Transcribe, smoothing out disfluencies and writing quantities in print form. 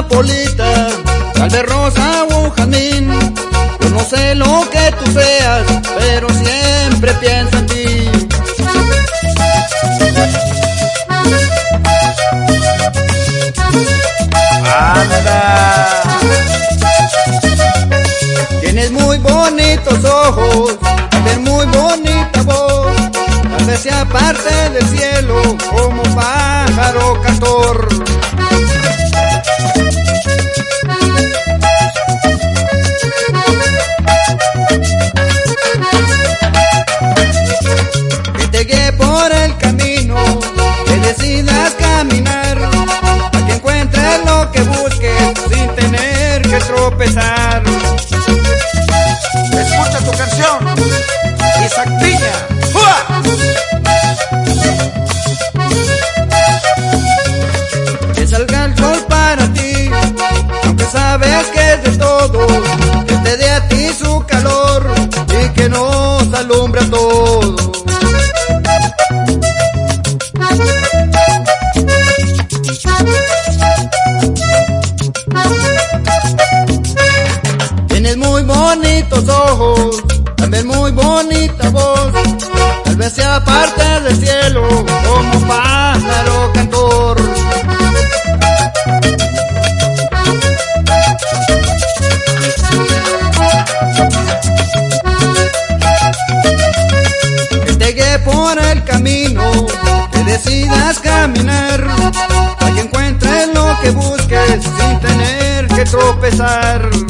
amapolita, tal vez rosa o jazmín. Yo no sé lo que tú seas, pero siempre pienso en ti. ¡Anda! Tienes muy bonitos ojos, tienes muy bonita voz, tal vez sea parte del cielo como pájaro cantor. Que te guíe por el camino, que decidas caminar, para que encuentres lo que busques sin tener que tropezar. Escucha tu canción, Isaac Piña. ¡Ua! Que salga el sol para ti, aunque sabes que es de todo, que te dé a ti su calor y que nos alumbra todo. Tienes muy bonitos ojos, también muy bonita voz, tal vez sea parte del cielo como pájaro cantor. Que te guíe por el camino, que decidas caminar, para que encuentres lo que busques sin tener que tropezar.